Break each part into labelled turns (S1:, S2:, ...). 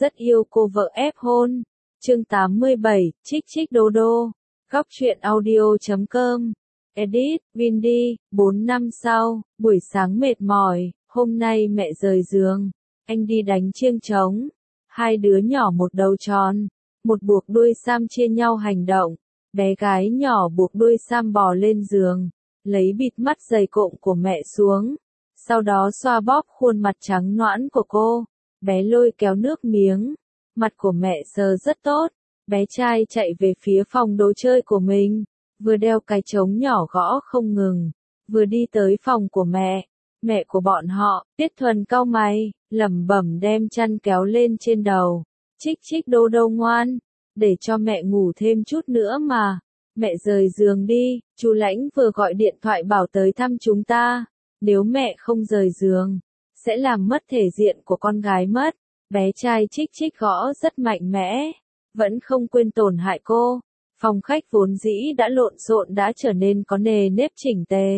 S1: rất yêu cô vợ ép hôn. Chương 87, Chích chích đô đô. Góc truyện audio.com. Edit, Windy. 4 năm sau, buổi sáng mệt mỏi, hôm nay mẹ rời giường. Anh đi đánh chiêng trống. Hai đứa nhỏ một đầu tròn, một buộc đuôi sam chia nhau hành động. Bé gái nhỏ buộc đuôi sam bò lên giường, lấy bịt mắt dày cộm của mẹ xuống. Sau đó xoa bóp khuôn mặt trắng nõn của cô. Bé lôi kéo nước miếng. Mặt của mẹ sờ rất tốt. Bé trai chạy về phía phòng đồ chơi của mình. Vừa đeo cái trống nhỏ gõ không ngừng. Vừa đi tới phòng của mẹ. Mẹ của bọn họ, Tiết Thuần cau mày, lẩm bẩm đem chăn kéo lên trên đầu. Chích chích đô đô ngoan. Để cho mẹ ngủ thêm chút nữa mà. Mẹ rời giường đi, chú Lãnh vừa gọi điện thoại bảo tới thăm chúng ta. Nếu mẹ không rời giường, sẽ làm mất thể diện của con gái mất. Bé trai chích chích gõ rất mạnh mẽ, vẫn không quên tổn hại cô. Phòng khách vốn dĩ đã lộn xộn đã trở nên có nề nếp chỉnh tề.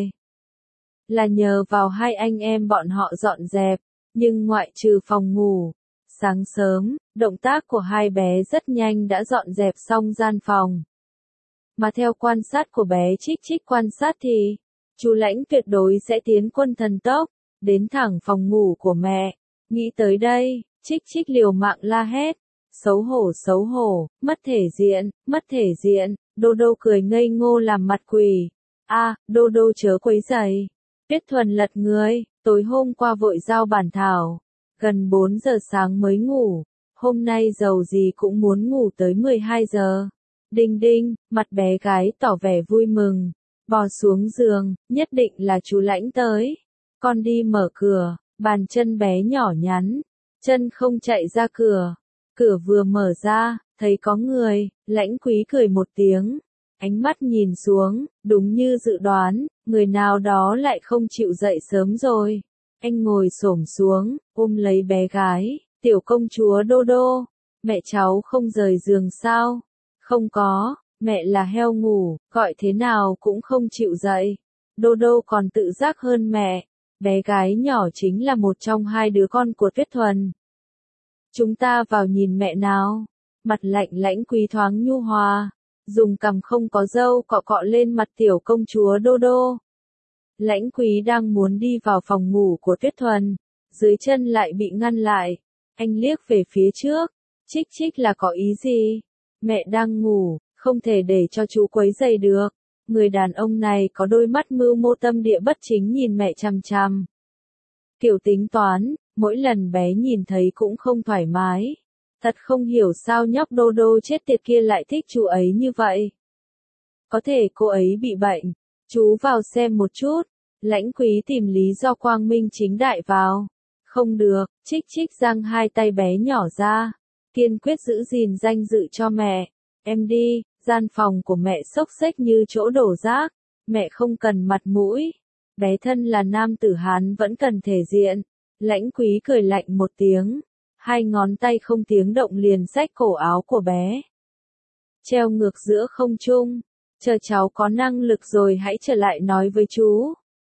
S1: Là nhờ vào hai anh em bọn họ dọn dẹp, nhưng ngoại trừ phòng ngủ. Sáng sớm, động tác của hai bé rất nhanh đã dọn dẹp xong gian phòng. Mà theo quan sát của bé chích chích quan sát thì, chú Lãnh tuyệt đối sẽ tiến quân thần tốc, đến thẳng phòng ngủ của mẹ. Nghĩ tới đây, chích chích liều mạng la hét. Xấu hổ, mất thể diện, đô đô cười ngây ngô làm mặt quỷ. Đô đô chớ quấy rầy. Tiết Thuần lật người, tối hôm qua vội giao bản thảo. Gần 4 giờ sáng mới ngủ, hôm nay dầu gì cũng muốn ngủ tới 12 giờ. Đinh đinh, mặt bé gái tỏ vẻ vui mừng. Bò xuống giường, nhất định là chú Lãnh tới. Con đi mở cửa, bàn chân bé nhỏ nhắn. Chân không chạy ra cửa. Cửa vừa mở ra, thấy có người, Lãnh Quý cười một tiếng. Ánh mắt nhìn xuống, đúng như dự đoán, người nào đó lại không chịu dậy sớm rồi. Anh ngồi xổm xuống, ôm lấy bé gái, tiểu công chúa đô đô. Mẹ cháu không rời giường sao? Không có, mẹ là heo ngủ, gọi thế nào cũng không chịu dậy. Đô đô còn tự giác hơn mẹ. Bé gái nhỏ chính là một trong hai đứa con của Tuyết Thuần. Chúng ta vào nhìn mẹ nào. Mặt lạnh Lãnh Quý thoáng nhu hòa, dùng cằm không có râu cọ cọ lên mặt tiểu công chúa đô đô. Lãnh Quý đang muốn đi vào phòng ngủ của Tuyết Thuần, dưới chân lại bị ngăn lại. Anh liếc về phía trước, chích chích là có ý gì? Mẹ đang ngủ, không thể để cho chú quấy rầy được. Người đàn ông này có đôi mắt mưu mô tâm địa bất chính nhìn mẹ chằm chằm. Kiểu tính toán, mỗi lần bé nhìn thấy cũng không thoải mái. Thật không hiểu sao nhóc đô đô chết tiệt kia lại thích chú ấy như vậy. Có thể cô ấy bị bệnh. Chú vào xem một chút. Lãnh Quý tìm lý do quang minh chính đại vào. Không được, chích chích giang hai tay bé nhỏ ra. Kiên quyết giữ gìn danh dự cho mẹ. Em đi, gian phòng của mẹ xốc xếch như chỗ đổ rác. Mẹ không cần mặt mũi. Bé thân là nam tử Hán vẫn cần thể diện. Lãnh Quý cười lạnh một tiếng. Hai ngón tay không tiếng động liền xách cổ áo của bé. Treo ngược giữa không trung. Chờ cháu có năng lực rồi hãy trở lại nói với chú.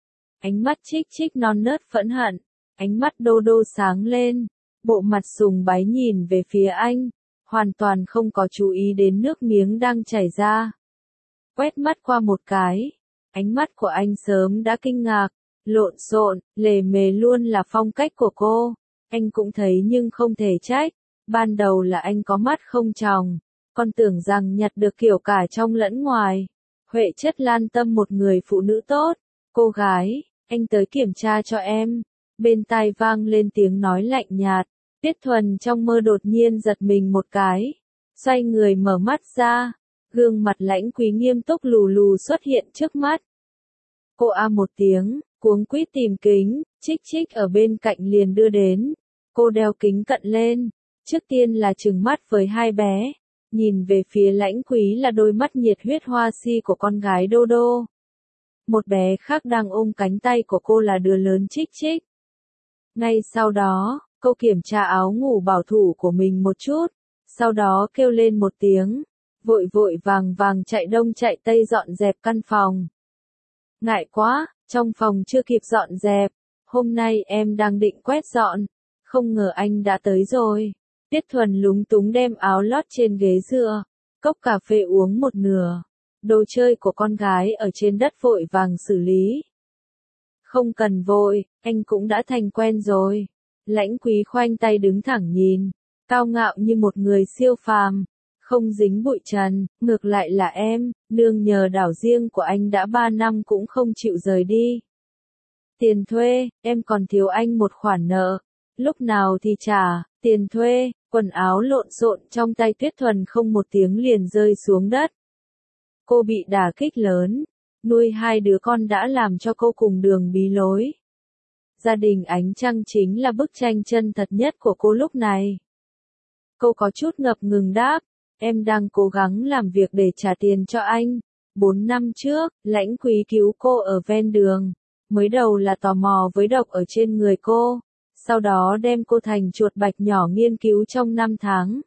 S1: Ánh mắt chích chích non nớt phẫn hận. Ánh mắt đô đô sáng lên. Bộ mặt sùng bái nhìn về phía anh. Hoàn toàn không có chú ý đến nước miếng đang chảy ra. Quét mắt qua một cái. Ánh mắt của anh sớm đã kinh ngạc. Lộn xộn, lề mề luôn là phong cách của cô. Anh cũng thấy nhưng không thể trách. Ban đầu là anh có mắt không tròng. Con tưởng rằng nhặt được kiểu cả trong lẫn ngoài. Huệ chất lan tâm một người phụ nữ tốt. Cô gái, anh tới kiểm tra cho em. Bên tai vang lên tiếng nói lạnh nhạt. Tiết Thuần trong mơ đột nhiên giật mình một cái. Xoay người mở mắt ra. Gương mặt Lãnh Quý nghiêm túc lù lù xuất hiện trước mắt. Cô một tiếng, cuống quýt tìm kính, chích chích ở bên cạnh liền đưa đến. Cô đeo kính cận lên. Trước tiên là trừng mắt với hai bé. Nhìn về phía Lãnh Quý là đôi mắt nhiệt huyết hoa si của con gái đô đô. Một bé khác đang ôm cánh tay của cô là đứa lớn chích chích. Ngay sau đó, cô kiểm tra áo ngủ bảo thủ của mình một chút. Sau đó kêu lên một tiếng. Vội vội vàng vàng chạy đông chạy tây dọn dẹp căn phòng. Ngại quá, trong phòng chưa kịp dọn dẹp. Hôm nay em đang định quét dọn. Không ngờ anh đã tới rồi. Tiết Thuần lúng túng đem áo lót trên ghế dựa, cốc cà phê uống một nửa. Đồ chơi của con gái ở trên đất vội vàng xử lý. Không cần vội, anh cũng đã thành quen rồi. Lãnh Quý khoanh tay đứng thẳng nhìn, cao ngạo như một người siêu phàm, không dính bụi trần, ngược lại là em, nương nhờ đảo riêng của anh đã 3 năm cũng không chịu rời đi. Tiền thuê, em còn thiếu anh một khoản nợ, lúc nào thì trả, tiền thuê, quần áo lộn xộn trong tay Tuyết Thuần không một tiếng liền rơi xuống đất. Cô bị đả kích lớn, nuôi 2 đứa con đã làm cho cô cùng đường bí lối. Gia đình ánh trăng chính là bức tranh chân thật nhất của cô lúc này. Cô có chút ngập ngừng đáp, em đang cố gắng làm việc để trả tiền cho anh. 4 năm trước, Lãnh Quý cứu cô ở ven đường. Mới đầu là tò mò với độc ở trên người cô, sau đó đem cô thành chuột bạch nhỏ nghiên cứu trong 5 tháng.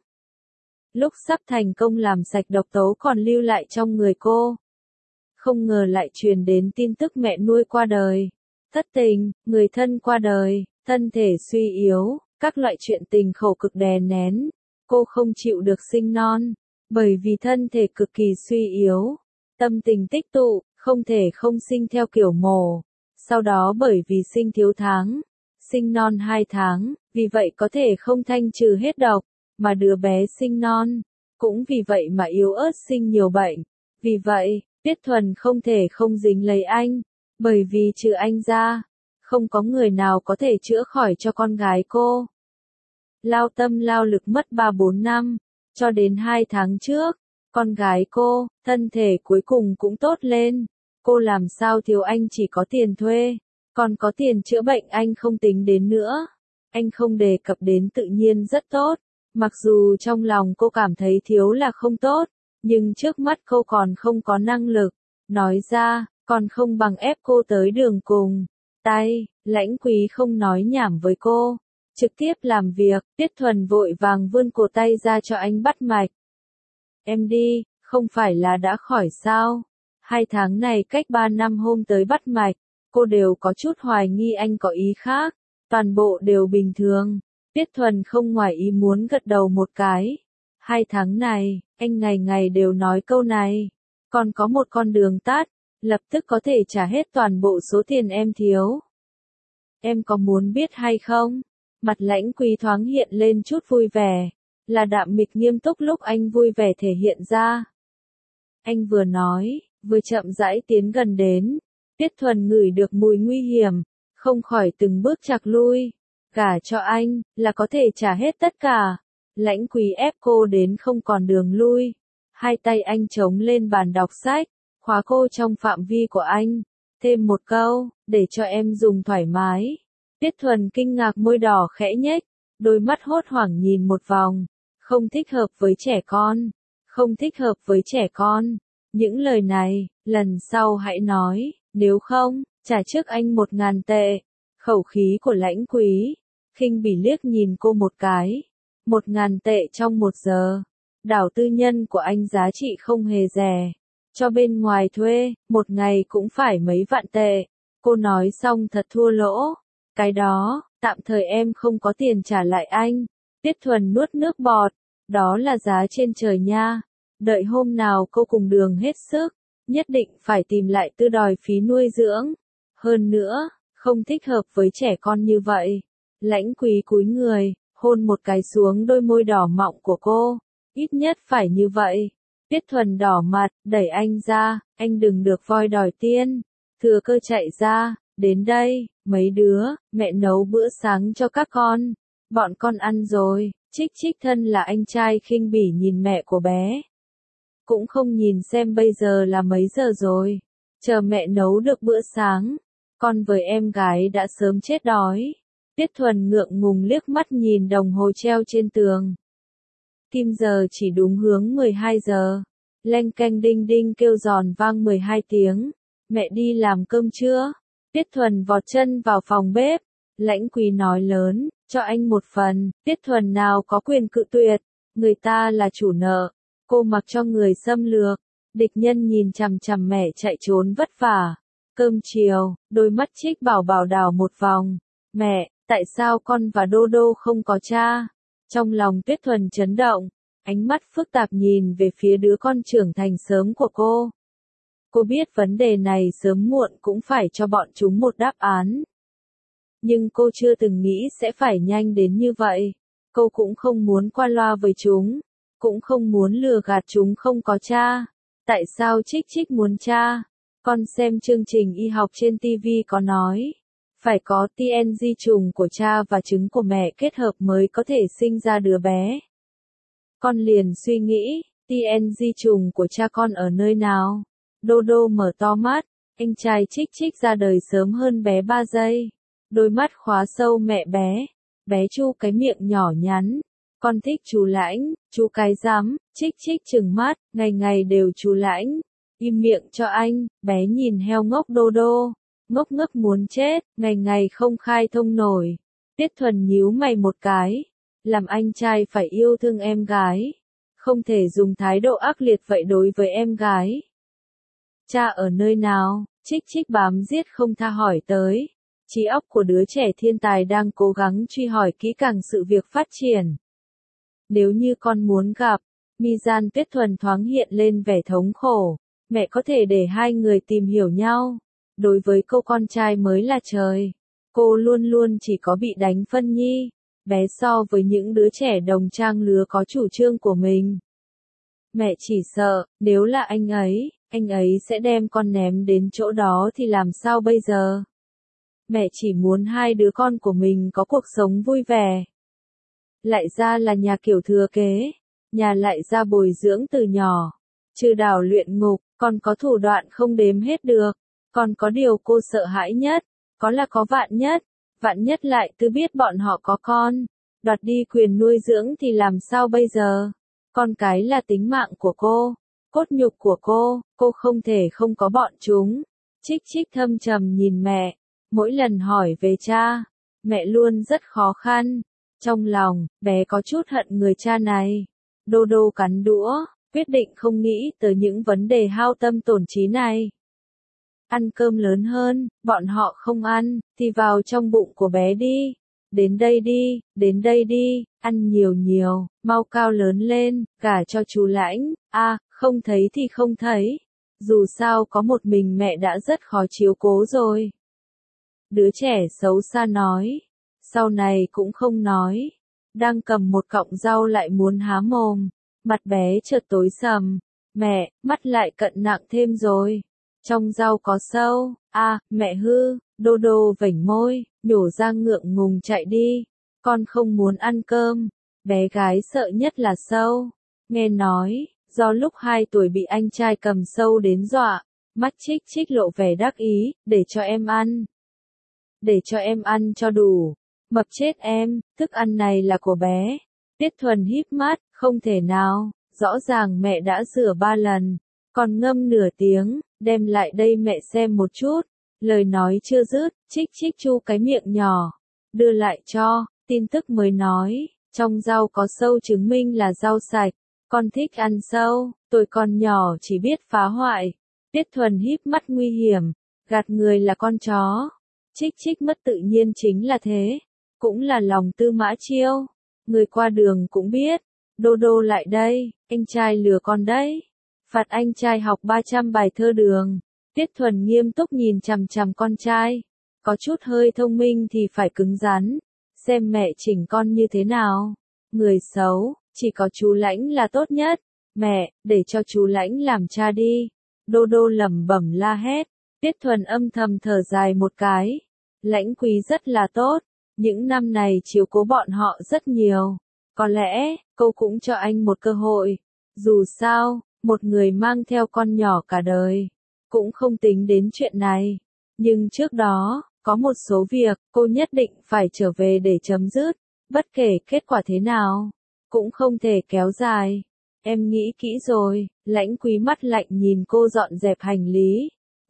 S1: Lúc sắp thành công làm sạch độc tố còn lưu lại trong người cô. Không ngờ lại truyền đến tin tức mẹ nuôi qua đời. Thất tình, người thân qua đời, thân thể suy yếu, các loại chuyện tình khổ cực đè nén. Cô không chịu được sinh non, bởi vì thân thể cực kỳ suy yếu. Tâm tình tích tụ, không thể không sinh theo kiểu mổ. Sau đó bởi vì sinh thiếu tháng, sinh non 2 tháng, vì vậy có thể không thanh trừ hết độc, mà đứa bé sinh non. Cũng vì vậy mà yếu ớt sinh nhiều bệnh. Vì vậy, Tuyết Thuần không thể không dính lấy anh, bởi vì trừ anh ra, không có người nào có thể chữa khỏi cho con gái cô. Lao tâm lao lực mất 3-4 năm, cho đến 2 tháng trước, con gái cô, thân thể cuối cùng cũng tốt lên. Cô làm sao thiếu anh chỉ có tiền thuê, còn có tiền chữa bệnh anh không tính đến nữa. Anh không đề cập đến tự nhiên rất tốt, mặc dù trong lòng cô cảm thấy thiếu là không tốt, nhưng trước mắt cô còn không có năng lực. Nói ra, còn không bằng ép cô tới đường cùng. Tay, Lãnh Quý không nói nhảm với cô, trực tiếp làm việc. Tiết Thuần vội vàng vươn cổ tay ra cho anh bắt mạch. Em đi, không phải là đã khỏi sao? 2 tháng này cách 3 năm hôm tới bắt mạch, cô đều có chút hoài nghi anh có ý khác, toàn bộ đều bình thường. Tiết Thuần không ngoài ý muốn gật đầu một cái. 2 tháng này, anh ngày ngày đều nói câu này, còn có một con đường tắt, lập tức có thể trả hết toàn bộ số tiền em thiếu. Em có muốn biết hay không? Mặt Lãnh Quý thoáng hiện lên chút vui vẻ, là đạm mịch nghiêm túc lúc anh vui vẻ thể hiện ra. Anh vừa nói, vừa chậm rãi tiến gần đến. Tiết Thuần ngửi được mùi nguy hiểm, không khỏi từng bước chạc lui. Gả cho anh, là có thể trả hết tất cả. Lãnh Quý ép cô đến không còn đường lui. 2 tay anh chống lên bàn đọc sách, khóa cô trong phạm vi của anh. Thêm một câu, để cho em dùng thoải mái. Tiết Thuần kinh ngạc môi đỏ khẽ nhếch, đôi mắt hốt hoảng nhìn một vòng. Không thích hợp với trẻ con. Không thích hợp với trẻ con. Những lời này, lần sau hãy nói, nếu không, trả trước anh 1000 tệ. Khẩu khí của Lãnh Quý, khinh bỉ liếc nhìn cô một cái. 1000 tệ trong 1 giờ. Đảo tư nhân của anh giá trị không hề rẻ. Cho bên ngoài thuê, 1 ngày cũng phải mấy vạn tệ. Cô nói xong thật thua lỗ. Cái đó, tạm thời em không có tiền trả lại anh. Tiết Thuần nuốt nước bọt. Đó là giá trên trời nha. Đợi hôm nào cô cùng đường hết sức, nhất định phải tìm lại tư đòi phí nuôi dưỡng. Hơn nữa, không thích hợp với trẻ con như vậy. Lãnh Quý cúi người, hôn một cái xuống đôi môi đỏ mọng của cô. Ít nhất phải như vậy. Tiết Thuần đỏ mặt, đẩy anh ra, anh đừng được voi đòi tiên. Thừa cơ chạy ra, đến đây, mấy đứa, mẹ nấu bữa sáng cho các con. Bọn con ăn rồi. Trích Trích thân là anh trai khinh bỉ nhìn mẹ của bé. Cũng không nhìn xem bây giờ là mấy giờ rồi. Chờ mẹ nấu được bữa sáng. Con với em gái đã sớm chết đói. Tiết Thuần ngượng ngùng liếc mắt nhìn đồng hồ treo trên tường. Kim giờ chỉ đúng hướng 12 giờ. Leng keng đinh đinh kêu giòn vang 12 tiếng. Mẹ đi làm cơm chưa? Tiết Thuần vọt chân vào phòng bếp. Lãnh Quý nói lớn, cho anh một phần. Tiết Thuần nào có quyền cự tuyệt. Người ta là chủ nợ. Cô mặc cho người xâm lược. Địch nhân nhìn chằm chằm mẹ chạy trốn vất vả. Cơm chiều, đôi mắt Trích Bảo Bảo đảo một vòng. Mẹ, tại sao con và Đô Đô không có cha? Trong lòng Tuyết Thuần chấn động, ánh mắt phức tạp nhìn về phía đứa con trưởng thành sớm của cô. Cô biết vấn đề này sớm muộn cũng phải cho bọn chúng một đáp án. Nhưng cô chưa từng nghĩ sẽ phải nhanh đến như vậy. Cô cũng không muốn qua loa với chúng, cũng không muốn lừa gạt chúng không có cha. Tại sao Trích Trích muốn cha? Con xem chương trình y học trên TV có nói, phải có TNG trùng của cha và trứng của mẹ kết hợp mới có thể sinh ra đứa bé. Con liền suy nghĩ, TNG trùng của cha con ở nơi nào? Dodo mở to mắt, anh trai Trích Trích ra đời sớm hơn bé 3 giây. Đôi mắt khóa sâu mẹ bé. Bé chu cái miệng nhỏ nhắn. Con thích chú Lãnh, chú cái rắm. Trích Trích trừng mắt, ngày ngày đều chú Lãnh. Im miệng cho anh, bé nhìn heo ngốc Dodo. Ngốc ngốc muốn chết, ngày ngày không khai thông nổi. Tiết Thuần nhíu mày một cái. Làm anh trai phải yêu thương em gái. Không thể dùng thái độ ác liệt vậy đối với em gái. Cha ở nơi nào? Trích Trích bám giết không tha hỏi tới. Trí óc của đứa trẻ thiên tài đang cố gắng truy hỏi kỹ càng sự việc phát triển. Nếu như con muốn gặp, mi-gian Tuyết Thuần thoáng hiện lên vẻ thống khổ. Mẹ có thể để hai người tìm hiểu nhau. Đối với cô con trai mới là trời. Cô luôn luôn chỉ có bị đánh phân nhi. Bé so với những đứa trẻ đồng trang lứa có chủ trương của mình. Mẹ chỉ sợ, nếu là anh ấy sẽ đem con ném đến chỗ đó thì làm sao bây giờ? Mẹ chỉ muốn hai đứa con của mình có cuộc sống vui vẻ. Lại ra là nhà kiểu thừa kế, nhà lại ra bồi dưỡng từ nhỏ. Trừ đảo luyện ngục, còn có thủ đoạn không đếm hết được. Còn có điều cô sợ hãi nhất, có là có vạn nhất lại cứ biết bọn họ có con, đoạt đi quyền nuôi dưỡng thì làm sao bây giờ? Con cái là tính mạng của cô, cốt nhục của cô không thể không có bọn chúng. Trích Trích thâm trầm nhìn mẹ, mỗi lần hỏi về cha, mẹ luôn rất khó khăn. Trong lòng, bé có chút hận người cha này. Dodo cắn đũa, quyết định không nghĩ tới những vấn đề hao tâm tổn trí này. Ăn cơm lớn hơn, bọn họ không ăn, thì vào trong bụng của bé đi. Đến đây đi, ăn nhiều nhiều, mau cao lớn lên, gả cho chú Lãnh. Không thấy thì không thấy. Dù sao có một mình mẹ đã rất khó chiếu cố rồi. Đứa trẻ xấu xa nói. Sau này cũng không nói. Đang cầm một cọng rau lại muốn há mồm. Mặt bé chợt tối sầm. Mẹ, mắt lại cận nặng thêm rồi. Trong rau có sâu. Mẹ hư. Dodo vểnh môi, nhổ ra ngượng ngùng chạy đi. Con không muốn ăn cơm. Bé gái sợ nhất là sâu. Nghe nói, do lúc 2 tuổi bị anh trai cầm sâu đến dọa. Mắt Trích Trích lộ vẻ đắc ý, để cho em ăn. Để cho em ăn cho đủ. Mập chết em, thức ăn này là của bé. Tiết Thuần híp mắt, không thể nào, rõ ràng mẹ đã rửa 3 lần. Còn ngâm nửa tiếng, đem lại đây mẹ xem một chút. Lời nói chưa dứt, Trích Trích chu cái miệng nhỏ. Đưa lại cho, tin tức mới nói, trong rau có sâu chứng minh là rau sạch. Con thích ăn sâu, tuổi còn nhỏ chỉ biết phá hoại. Tiết Thuần híp mắt nguy hiểm, gạt người là con chó. Trích Trích mất tự nhiên chính là thế, cũng là lòng tư mã chiêu. Người qua đường cũng biết, Dodo lại đây, anh trai lừa con đấy. Phạt anh trai học 300 bài thơ đường. Tiết Thuần nghiêm túc nhìn chằm chằm con trai. Có chút hơi thông minh thì phải cứng rắn. Xem mẹ chỉnh con như thế nào. Người xấu, chỉ có chú Lãnh là tốt nhất. Mẹ, để cho chú Lãnh làm cha đi. Dodo lẩm bẩm la hét. Tiết Thuần âm thầm thở dài một cái. Lãnh Quý rất là tốt. Những năm này chiếu cố bọn họ rất nhiều. Có lẽ, cô cũng cho anh một cơ hội. Dù sao, một người mang theo con nhỏ cả đời. Cũng không tính đến chuyện này. Nhưng trước đó, có một số việc, cô nhất định phải trở về để chấm dứt. Bất kể kết quả thế nào, cũng không thể kéo dài. Em nghĩ kỹ rồi, Lãnh Quý mắt lạnh nhìn cô dọn dẹp hành lý.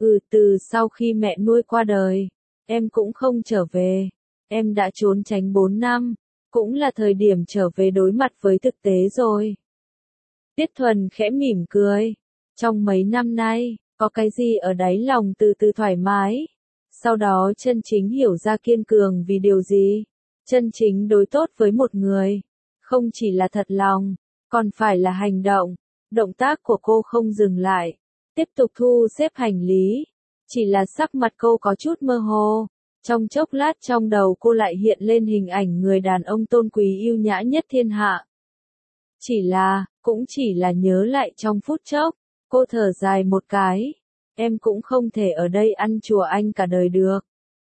S1: Từ sau khi mẹ nuôi qua đời, em cũng không trở về. Em đã trốn tránh 4 năm, cũng là thời điểm trở về đối mặt với thực tế rồi. Tiết Thuần khẽ mỉm cười. Trong mấy năm nay, có cái gì ở đáy lòng từ từ thoải mái. Sau đó chân chính hiểu ra kiên cường vì điều gì. Chân chính đối tốt với một người. Không chỉ là thật lòng, còn phải là hành động. Động tác của cô không dừng lại, tiếp tục thu xếp hành lý. Chỉ là sắc mặt cô có chút mơ hồ. Trong chốc lát trong đầu cô lại hiện lên hình ảnh người đàn ông tôn quý yêu nhã nhất thiên hạ. Cũng chỉ là nhớ lại trong phút chốc, cô thở dài một cái. Em cũng không thể ở đây ăn chùa anh cả đời được.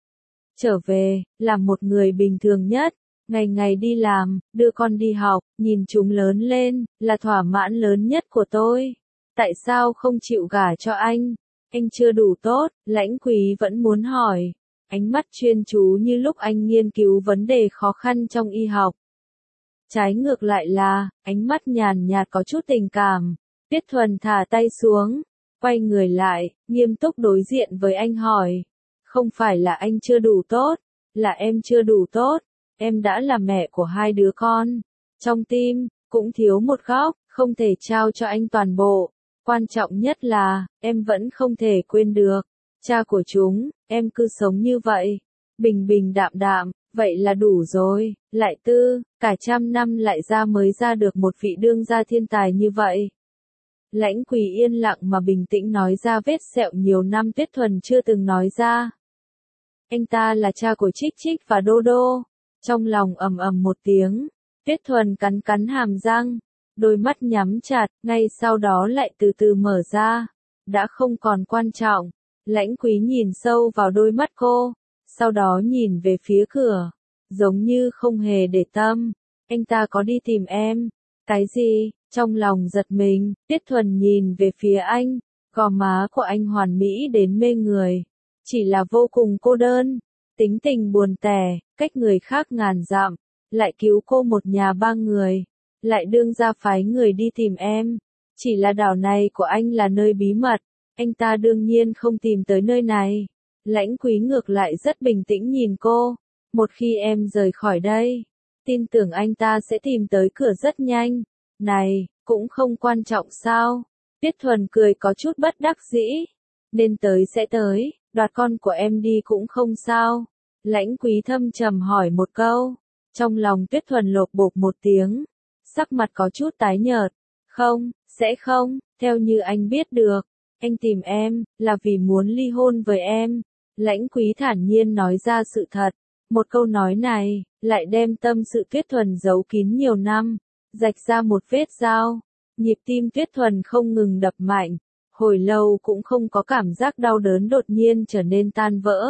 S1: Trở về, làm một người bình thường nhất, ngày ngày đi làm, đưa con đi học, nhìn chúng lớn lên, là thỏa mãn lớn nhất của tôi. Tại sao không chịu gả cho anh? Anh chưa đủ tốt, Lãnh Quý vẫn muốn hỏi. Ánh mắt chuyên chú như lúc anh nghiên cứu vấn đề khó khăn trong y học. Trái ngược lại là, ánh mắt nhàn nhạt có chút tình cảm. Tuyết Thuần thả tay xuống, quay người lại, nghiêm túc đối diện với anh hỏi. Không phải là anh chưa đủ tốt, là em chưa đủ tốt. Em đã là mẹ của 2 đứa con. Trong tim, cũng thiếu một góc, không thể trao cho anh toàn bộ. Quan trọng nhất là, em vẫn không thể quên được. Cha của chúng, em cứ sống như vậy. Bình bình đạm đạm, vậy là đủ rồi. Lại tư, cả trăm năm lại mới ra được một vị đương gia thiên tài như vậy. Lãnh Quỳ yên lặng mà bình tĩnh nói ra vết sẹo nhiều năm Tuyết Thuần chưa từng nói ra. Anh ta là cha của Trích Trích và Đô Đô. Trong lòng ầm ầm một tiếng, Tuyết Thuần cắn cắn hàm răng, đôi mắt nhắm chặt, ngay sau đó lại từ từ mở ra. Đã không còn quan trọng. Lãnh Quý nhìn sâu vào đôi mắt cô, sau đó nhìn về phía cửa, giống như không hề để tâm. Anh ta có đi tìm em? Cái gì? Trong lòng giật mình, Tuyết Thuần nhìn về phía anh, gò má của anh hoàn mỹ đến mê người, chỉ là vô cùng cô đơn, tính tình buồn tẻ, cách người khác ngàn dặm, lại cứu cô một nhà 3 người, lại đương ra phái người đi tìm em. Chỉ là đảo này của anh là nơi bí mật, anh ta đương nhiên không tìm tới nơi này. Lãnh Quý ngược lại rất bình tĩnh nhìn cô, một khi em rời khỏi đây, tin tưởng anh ta sẽ tìm tới cửa rất nhanh. Này, cũng không quan trọng sao? Tuyết Thuần cười có chút bất đắc dĩ. Nên tới sẽ tới, đoạt con của em đi cũng không sao. Lãnh Quý thâm trầm hỏi một câu. Trong lòng Tuyết Thuần lột bột một tiếng. Sắc mặt có chút tái nhợt. Không, sẽ không, theo như anh biết được. Anh tìm em, là vì muốn ly hôn với em. Lãnh Quý thản nhiên nói ra sự thật. Một câu nói này, lại đem tâm sự Tuyết Thuần giấu kín nhiều năm, rạch ra một vết dao. Nhịp tim Tuyết Thuần không ngừng đập mạnh, hồi lâu cũng không có cảm giác đau đớn đột nhiên trở nên tan vỡ.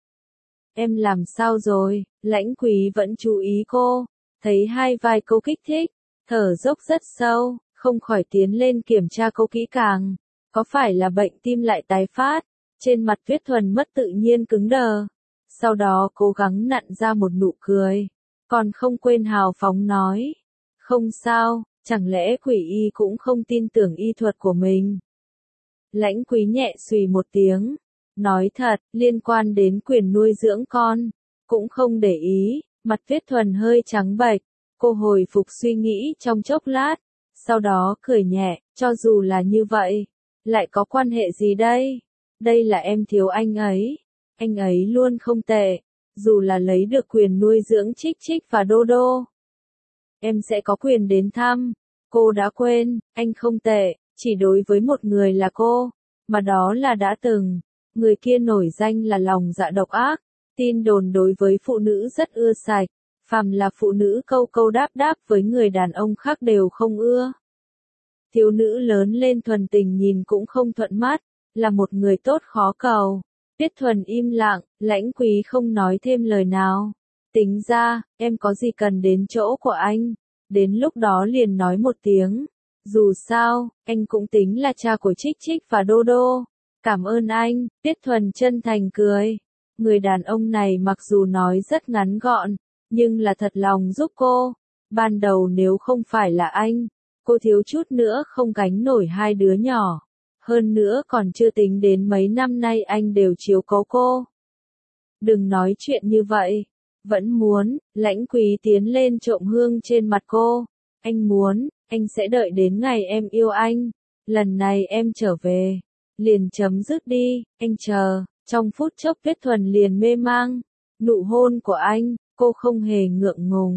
S1: Em làm sao rồi? Lãnh Quý vẫn chú ý cô, thấy hai vai câu kích thích, thở dốc rất sâu, không khỏi tiến lên kiểm tra cô kỹ càng. Có phải là bệnh tim lại tái phát? Trên mặt Tuyết Thuần mất tự nhiên cứng đờ. Sau đó cố gắng nặn ra một nụ cười, còn không quên hào phóng nói. Không sao, chẳng lẽ Quỷ Y cũng không tin tưởng y thuật của mình? Lãnh Quý nhẹ xùy một tiếng, nói thật, liên quan đến quyền nuôi dưỡng con, cũng không để ý. Mặt Tuyết Thuần hơi trắng bệch, cô hồi phục suy nghĩ trong chốc lát, sau đó cười nhẹ, cho dù là như vậy, lại có quan hệ gì đây? Đây là em thiếu anh ấy luôn không tệ, dù là lấy được quyền nuôi dưỡng Trích Trích và Đô Đô. Em sẽ có quyền đến thăm. Cô đã quên, anh không tệ, chỉ đối với một người là cô, mà đó là đã từng. Người kia nổi danh là lòng dạ độc ác, tin đồn đối với phụ nữ rất ưa sạch, phàm là phụ nữ câu câu đáp đáp với người đàn ông khác đều không ưa. Thiếu nữ lớn lên thuần tình nhìn cũng không thuận mắt, là một người tốt khó cầu. Tuyết Thuần im lặng, Lãnh Quý không nói thêm lời nào. Tính ra, em có gì cần đến chỗ của anh, đến lúc đó liền nói một tiếng. Dù sao, anh cũng tính là cha của Trích Trích và Đô Đô. Cảm ơn anh, Tuyết Thuần chân thành cười. Người đàn ông này mặc dù nói rất ngắn gọn, nhưng là thật lòng giúp cô. Ban đầu nếu không phải là anh, cô thiếu chút nữa không gánh nổi 2 đứa nhỏ. Hơn nữa còn chưa tính đến mấy năm nay anh đều chiếu cố cô. Đừng nói chuyện như vậy. Vẫn muốn, Lãnh Quý tiến lên trộm hương trên mặt cô. Anh muốn, anh sẽ đợi đến ngày em yêu anh. Lần này em trở về, liền chấm dứt đi, anh chờ. Trong phút chốc Tuyết Thuần liền mê mang. Nụ hôn của anh, cô không hề ngượng ngùng.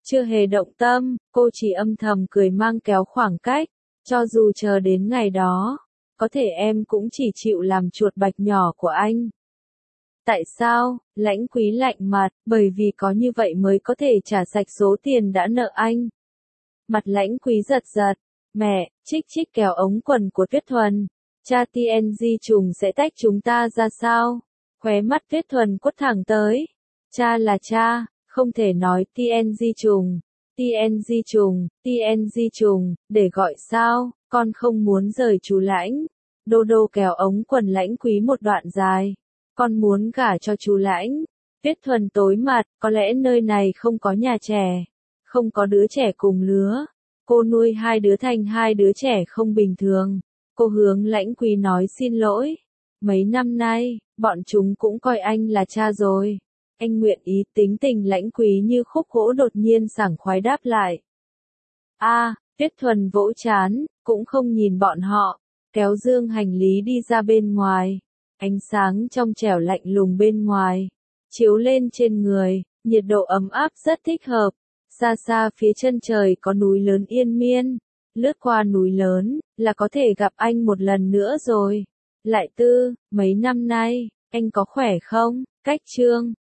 S1: Chưa hề động tâm, cô chỉ âm thầm cười mang kéo khoảng cách. Cho dù chờ đến ngày đó, có thể em cũng chỉ chịu làm chuột bạch nhỏ của anh. Tại sao? Lãnh Quý lạnh mặt, bởi vì có như vậy mới có thể trả sạch số tiền đã nợ anh. Mặt Lãnh Quý giật giật, mẹ, Trích Trích kéo ống quần của Tuyết Thuần. Cha TNG trùng sẽ tách chúng ta ra sao? Khóe mắt Tuyết Thuần quất thẳng tới. Cha là cha, không thể nói TNG trùng. TNG trùng, TNG trùng, để gọi sao, con không muốn rời chú Lãnh. Đô đô kéo ống quần Lãnh Quý một đoạn dài. Con muốn gả cho chú Lãnh. Tuyết Thuần tối mặt, có lẽ nơi này không có nhà trẻ, không có đứa trẻ cùng lứa. Cô nuôi hai đứa thành hai đứa trẻ không bình thường. Cô hướng Lãnh Quý nói xin lỗi. Mấy năm nay, bọn chúng cũng coi anh là cha rồi. Anh nguyện ý. Tính tình Lãnh Quý như khúc gỗ đột nhiên sảng khoái đáp lại. Tuyết Thuần vỗ chán, cũng không nhìn bọn họ, kéo dương hành lý đi ra bên ngoài. Ánh sáng trong trẻo lạnh lùng bên ngoài, chiếu lên trên người, nhiệt độ ấm áp rất thích hợp. Xa xa phía chân trời có núi lớn Yên Miên, lướt qua núi lớn, là có thể gặp anh một lần nữa rồi. Lại Tư, mấy năm nay, anh có khỏe không? Cách Trương